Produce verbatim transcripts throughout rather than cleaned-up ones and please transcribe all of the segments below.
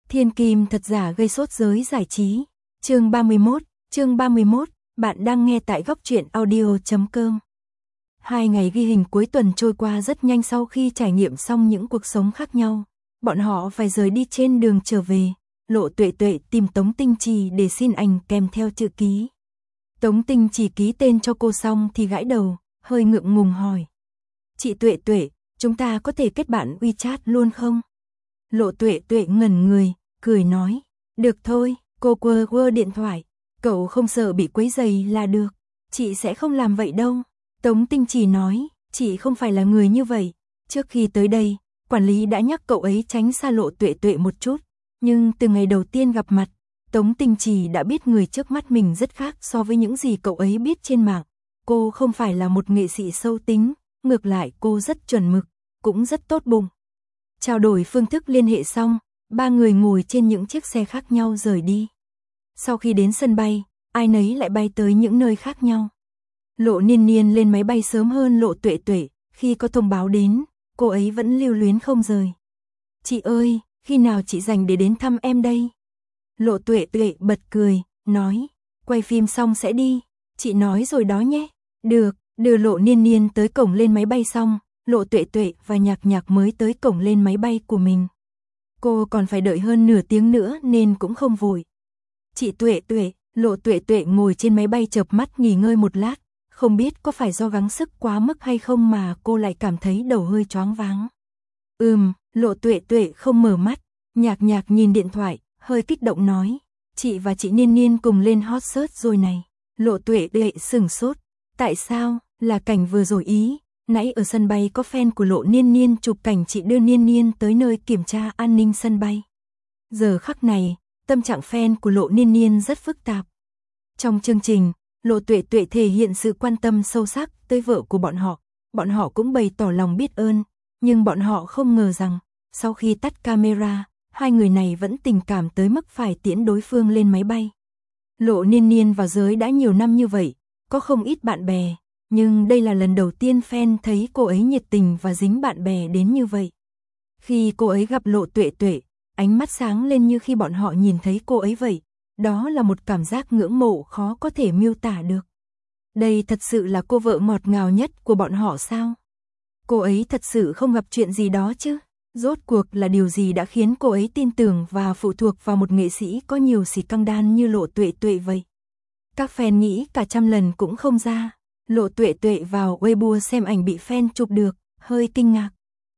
Thiên kim thật giả gây sốt giới giải trí. Chương ba mươi mốt, chương ba mươi mốt, bạn đang nghe tại góc truyện audio chấm com. Hai ngày ghi hình cuối tuần trôi qua rất nhanh sau khi trải nghiệm xong những cuộc sống khác nhau. Bọn họ phải rời đi trên đường trở về. Lộ Tuệ Tuệ tìm Tống Tinh Trì để xin ảnh kèm theo chữ ký. Tống Tinh Trì ký tên cho cô xong thì gãi đầu, hơi ngượng ngùng hỏi. Chị Tuệ Tuệ, chúng ta có thể kết bạn WeChat luôn không? Lộ Tuệ Tuệ ngẩn người, cười nói. Được thôi, cô quơ quơ điện thoại. Cậu không sợ bị quấy rầy là được. Chị sẽ không làm vậy đâu. Tống Tinh Trì nói, chị không phải là người như vậy. Trước khi tới đây, quản lý đã nhắc cậu ấy tránh xa Lộ Tuệ Tuệ một chút. Nhưng từ ngày đầu tiên gặp mặt, Tống Tinh Trì đã biết người trước mắt mình rất khác so với những gì cậu ấy biết trên mạng. Cô không phải là một nghệ sĩ sâu tính, ngược lại cô rất chuẩn mực, cũng rất tốt bụng. Trao đổi phương thức liên hệ xong, ba người ngồi trên những chiếc xe khác nhau rời đi. Sau khi đến sân bay, ai nấy lại bay tới những nơi khác nhau. Lộ Niên Niên lên máy bay sớm hơn Lộ Tuệ Tuệ, khi có thông báo đến, cô ấy vẫn lưu luyến không rời. Chị ơi, khi nào chị rảnh để đến thăm em đây? Lộ Tuệ Tuệ bật cười, nói, quay phim xong sẽ đi, chị nói rồi đó nhé. Được, đưa Lộ Niên Niên tới cổng lên máy bay xong, Lộ Tuệ Tuệ và Nhạc Nhạc mới tới cổng lên máy bay của mình. Cô còn phải đợi hơn nửa tiếng nữa nên cũng không vội. Chị Tuệ Tuệ, Lộ Tuệ Tuệ ngồi trên máy bay chợp mắt nghỉ ngơi một lát, không biết có phải do gắng sức quá mức hay không mà cô lại cảm thấy đầu hơi choáng váng. Ừm, Lộ Tuệ Tuệ không mở mắt, Nhạc Nhạc nhìn điện thoại, hơi kích động nói, chị và chị Niên Niên cùng lên hot search rồi này. Lộ Tuệ Tuệ sửng sốt, tại sao, là cảnh vừa rồi ý, nãy ở sân bay có fan của Lộ Niên Niên chụp cảnh chị đưa Niên Niên tới nơi kiểm tra an ninh sân bay. Giờ khắc này, tâm trạng fan của Lộ Niên Niên rất phức tạp. Trong chương trình, Lộ Tuệ Tuệ thể hiện sự quan tâm sâu sắc tới vợ của bọn họ, bọn họ cũng bày tỏ lòng biết ơn, nhưng bọn họ không ngờ rằng, sau khi tắt camera, hai người này vẫn tình cảm tới mức phải tiễn đối phương lên máy bay. Lộ Niên Niên vào giới đã nhiều năm như vậy, có không ít bạn bè, nhưng đây là lần đầu tiên fan thấy cô ấy nhiệt tình và dính bạn bè đến như vậy. Khi cô ấy gặp Lộ Tuệ Tuệ, ánh mắt sáng lên như khi bọn họ nhìn thấy cô ấy vậy, đó là một cảm giác ngưỡng mộ khó có thể miêu tả được. Đây thật sự là cô vợ ngọt ngào nhất của bọn họ sao? Cô ấy thật sự không gặp chuyện gì đó chứ? Rốt cuộc là điều gì đã khiến cô ấy tin tưởng và phụ thuộc vào một nghệ sĩ có nhiều xì căng đan như Lộ Tuệ Tuệ vậy? Các fan nghĩ cả trăm lần cũng không ra. Lộ Tuệ Tuệ vào Weibo xem ảnh bị fan chụp được, hơi kinh ngạc.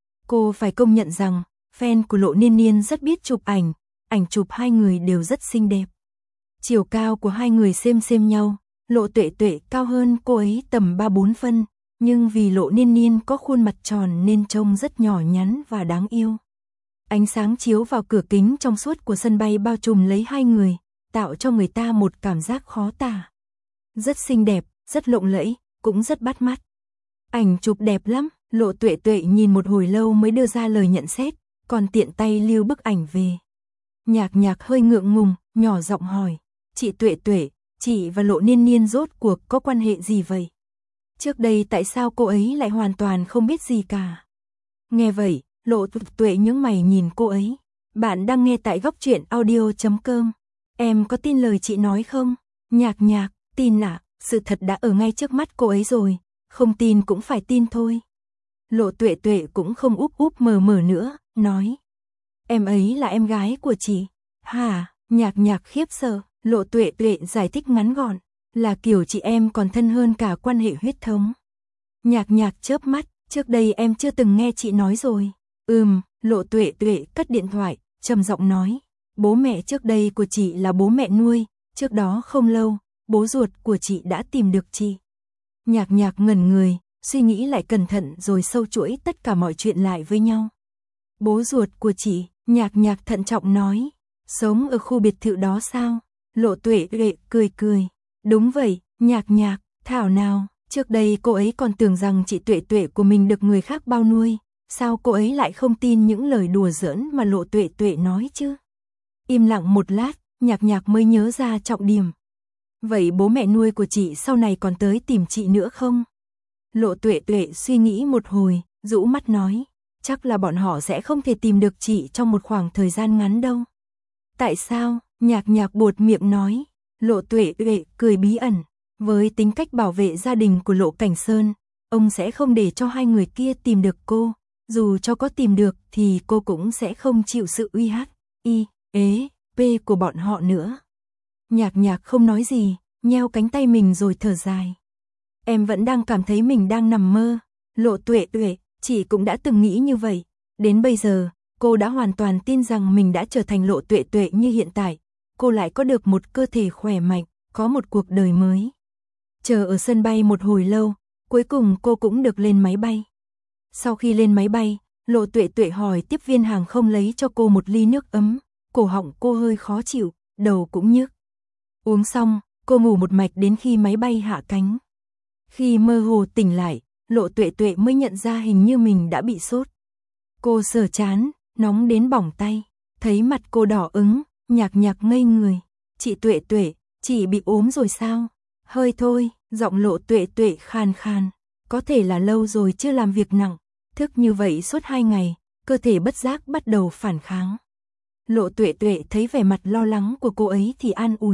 Cô phải công nhận rằng, fan của Lộ Niên Niên rất biết chụp ảnh, ảnh chụp hai người đều rất xinh đẹp. Chiều cao của hai người xem xem nhau, Lộ Tuệ Tuệ cao hơn cô ấy tầm ba bốn phân, nhưng vì Lộ Niên Niên có khuôn mặt tròn nên trông rất nhỏ nhắn và đáng yêu. Ánh sáng chiếu vào cửa kính trong suốt của sân bay bao trùm lấy hai người, tạo cho người ta một cảm giác khó tả. Rất xinh đẹp, rất lộng lẫy, cũng rất bắt mắt. Ảnh chụp đẹp lắm, Lộ Tuệ Tuệ nhìn một hồi lâu mới đưa ra lời nhận xét, còn tiện tay lưu bức ảnh về. Nhạc Nhạc hơi ngượng ngùng, nhỏ giọng hỏi, chị Tuệ Tuệ, chị và Lộ Niên Niên rốt cuộc có quan hệ gì vậy? Trước đây tại sao cô ấy lại hoàn toàn không biết gì cả? Nghe vậy, Lộ Tuệ Tuệ nhướng mày nhìn cô ấy. Bạn đang nghe tại góc truyện audio chấm com. Em có tin lời chị nói không? Nhạc Nhạc, tin ạ, à, sự thật đã ở ngay trước mắt cô ấy rồi, không tin cũng phải tin thôi. Lộ Tuệ Tuệ cũng không úp úp mờ mờ nữa, nói. Em ấy là em gái của chị. Hả? Nhạc Nhạc khiếp sợ, Lộ Tuệ Tuệ giải thích ngắn gọn, là kiểu chị em còn thân hơn cả quan hệ huyết thống. Nhạc Nhạc chớp mắt, trước đây em chưa từng nghe chị nói rồi. Ừm, Lộ Tuệ Tuệ cất điện thoại, trầm giọng nói, bố mẹ trước đây của chị là bố mẹ nuôi, trước đó không lâu, bố ruột của chị đã tìm được chị. Nhạc Nhạc ngẩn người, suy nghĩ lại cẩn thận rồi sâu chuỗi tất cả mọi chuyện lại với nhau. Bố ruột của chị, Nhạc Nhạc thận trọng nói, sống ở khu biệt thự đó sao? Lộ Tuệ Tuệ cười cười, đúng vậy, Nhạc Nhạc, thảo nào, trước đây cô ấy còn tưởng rằng chị Tuệ Tuệ của mình được người khác bao nuôi, sao cô ấy lại không tin những lời đùa giỡn mà Lộ Tuệ Tuệ nói chứ? Im lặng một lát, Nhạc Nhạc mới nhớ ra trọng điểm. Vậy bố mẹ nuôi của chị sau này còn tới tìm chị nữa không? Lộ Tuệ Tuệ suy nghĩ một hồi, rũ mắt nói, chắc là bọn họ sẽ không thể tìm được chị trong một khoảng thời gian ngắn đâu. Tại sao? Nhạc Nhạc buột miệng nói. Lộ Tuệ Tuệ cười bí ẩn. Với tính cách bảo vệ gia đình của Lộ Cảnh Sơn, ông sẽ không để cho hai người kia tìm được cô. Dù cho có tìm được thì cô cũng sẽ không chịu sự uy hiếp, y, ế, p của bọn họ nữa. Nhạc Nhạc không nói gì, nheo cánh tay mình rồi thở dài. Em vẫn đang cảm thấy mình đang nằm mơ. Lộ Tuệ Tuệ, chị cũng đã từng nghĩ như vậy. Đến bây giờ, cô đã hoàn toàn tin rằng mình đã trở thành Lộ Tuệ Tuệ như hiện tại. Cô lại có được một cơ thể khỏe mạnh, có một cuộc đời mới. Chờ ở sân bay một hồi lâu, cuối cùng cô cũng được lên máy bay. Sau khi lên máy bay, Lộ Tuệ Tuệ hỏi tiếp viên hàng không lấy cho cô một ly nước ấm. Cổ họng cô hơi khó chịu, đầu cũng nhức. Uống xong, cô ngủ một mạch đến khi máy bay hạ cánh. Khi mơ hồ tỉnh lại, Lộ Tuệ Tuệ mới nhận ra hình như mình đã bị sốt. Cô sờ trán, nóng đến bỏng tay. Thấy mặt cô đỏ ửng, Nhạc Nhạc ngây người. Chị Tuệ Tuệ, chị bị ốm rồi sao? Hơi thôi, giọng Lộ Tuệ Tuệ khàn khàn. Có thể là lâu rồi chưa làm việc nặng. Thức như vậy suốt hai ngày, cơ thể bất giác bắt đầu phản kháng. Lộ Tuệ Tuệ thấy vẻ mặt lo lắng của cô ấy thì an ủi.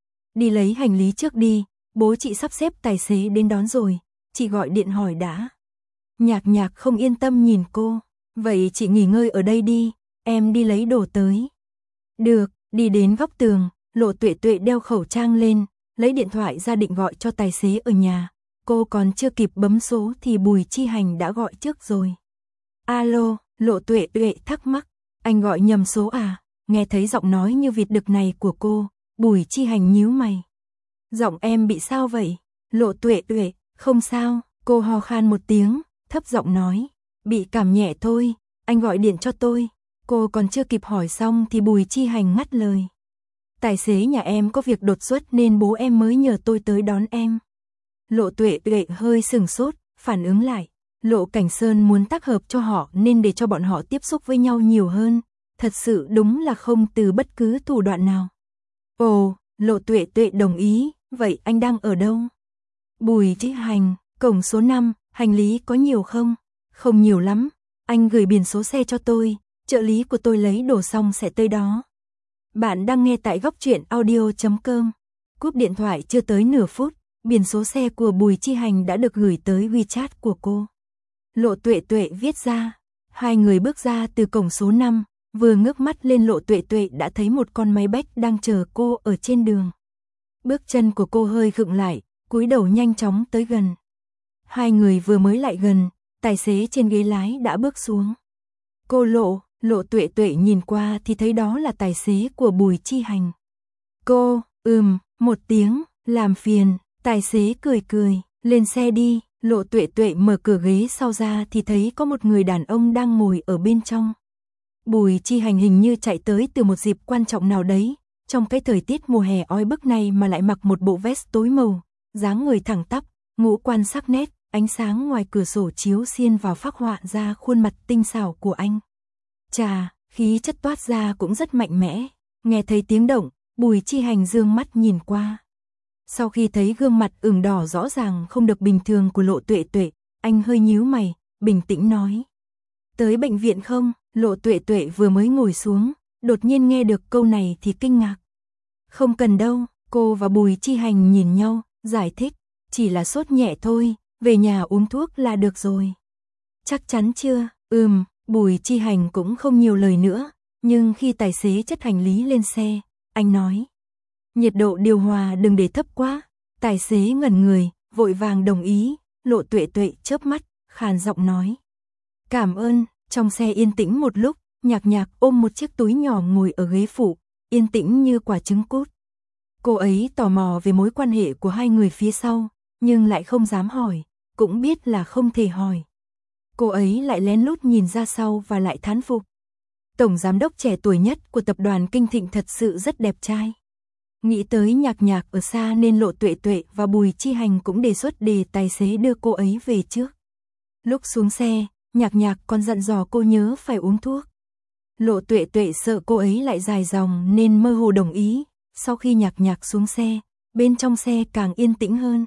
Đi lấy hành lý trước đi, bố chị sắp xếp tài xế đến đón rồi, chị gọi điện hỏi đã. Nhạc Nhạc không yên tâm nhìn cô. Vậy chị nghỉ ngơi ở đây đi, em đi lấy đồ tới. Được, đi đến góc tường, Lộ Tuệ Tuệ đeo khẩu trang lên, lấy điện thoại ra định gọi cho tài xế ở nhà. Cô còn chưa kịp bấm số thì Bùi Chi Hành đã gọi trước rồi. Alo, Lộ Tuệ Tuệ thắc mắc, anh gọi nhầm số à? Nghe thấy giọng nói như vịt đực này của cô, Bùi Chi Hành nhíu mày. Giọng em bị sao vậy? Lộ Tuệ Tuệ, không sao, cô ho khan một tiếng, thấp giọng nói, bị cảm nhẹ thôi, anh gọi điện cho tôi. Cô còn chưa kịp hỏi xong thì Bùi Chi Hành ngắt lời. Tài xế nhà em có việc đột xuất nên bố em mới nhờ tôi tới đón em. Lộ Tuệ Tuệ hơi sừng sốt, phản ứng lại. Lộ Cảnh Sơn muốn tác hợp cho họ nên để cho bọn họ tiếp xúc với nhau nhiều hơn. Thật sự đúng là không từ bất cứ thủ đoạn nào. Ồ, Lộ Tuệ Tuệ đồng ý, vậy anh đang ở đâu? Bùi Chi Hành, cổng số năm, hành lý có nhiều không? Không nhiều lắm, anh gửi biển số xe cho tôi, trợ lý của tôi lấy đồ xong sẽ tới đó. Bạn đang nghe tại góc truyện audio chấm com. Cúp điện thoại chưa tới nửa phút, biển số xe của Bùi Chi Hành đã được gửi tới WeChat của cô. Lộ Tuệ Tuệ viết ra. Hai người bước ra từ cổng số năm, vừa ngước mắt lên Lộ Tuệ Tuệ đã thấy một con máy bách đang chờ cô ở trên đường. Bước chân của cô hơi khựng lại, cúi đầu nhanh chóng tới gần. Hai người vừa mới lại gần, tài xế trên ghế lái đã bước xuống. Cô Lộ, Lộ Tuệ Tuệ nhìn qua thì thấy đó là tài xế của Bùi Chi Hành. Cô, ừm, một tiếng, làm phiền, tài xế cười cười, lên xe đi. Lộ Tuệ Tuệ mở cửa ghế sau ra thì thấy có một người đàn ông đang ngồi ở bên trong. Bùi Chi Hành hình như chạy tới từ một dịp quan trọng nào đấy, trong cái thời tiết mùa hè oi bức này mà lại mặc một bộ vest tối màu, dáng người thẳng tắp, ngũ quan sắc nét, ánh sáng ngoài cửa sổ chiếu xiên vào phác họa ra khuôn mặt tinh xảo của anh. Chà, khí chất toát ra cũng rất mạnh mẽ. Nghe thấy tiếng động, Bùi Chi Hành dương mắt nhìn qua. Sau khi thấy gương mặt ửng đỏ rõ ràng không được bình thường của Lộ Tuệ Tuệ, anh hơi nhíu mày, bình tĩnh nói. Tới bệnh viện không? Lộ Tuệ Tuệ vừa mới ngồi xuống, đột nhiên nghe được câu này thì kinh ngạc. Không cần đâu, cô và Bùi Chi Hành nhìn nhau, giải thích, chỉ là sốt nhẹ thôi, về nhà uống thuốc là được rồi. Chắc chắn chưa? Ừm, Bùi Chi Hành cũng không nhiều lời nữa, nhưng khi tài xế chất hành lý lên xe, anh nói. Nhiệt độ điều hòa đừng để thấp quá. Tài xế ngẩn người, vội vàng đồng ý. Lộ Tuệ Tuệ chớp mắt, khàn giọng nói. Cảm ơn. Trong xe yên tĩnh một lúc, Nhạc Nhạc ôm một chiếc túi nhỏ ngồi ở ghế phụ, yên tĩnh như quả trứng cút. Cô ấy tò mò về mối quan hệ của hai người phía sau, nhưng lại không dám hỏi, cũng biết là không thể hỏi. Cô ấy lại lén lút nhìn ra sau và lại thán phục. Tổng giám đốc trẻ tuổi nhất của tập đoàn Kinh Thịnh thật sự rất đẹp trai. Nghĩ tới Nhạc Nhạc ở xa nên Lộ Tuệ Tuệ và Bùi Chi Hành cũng đề xuất để tài xế đưa cô ấy về trước. Lúc xuống xe, Nhạc Nhạc còn dặn dò cô nhớ phải uống thuốc. Lộ Tuệ Tuệ sợ cô ấy lại dài dòng nên mơ hồ đồng ý. Sau khi Nhạc Nhạc xuống xe, bên trong xe càng yên tĩnh hơn.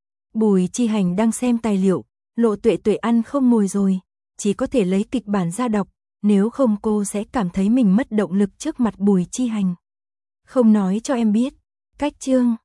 Bùi Chi Hành đang xem tài liệu, Lộ Tuệ Tuệ ăn không ngồi rồi, chỉ có thể lấy kịch bản ra đọc, nếu không cô sẽ cảm thấy mình mất động lực trước mặt Bùi Chi Hành. Không nói cho em biết. Cách chương